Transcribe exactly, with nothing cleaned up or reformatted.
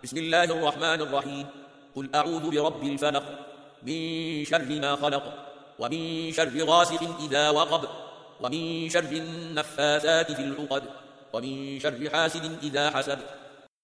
بسم الله الرحمن الرحيم. قل أعوذ برب الفلق من شر ما خلق ومن شر غاسق إذا وقب ومن شر النفاثات في العقد ومن شر حاسد إذا حسد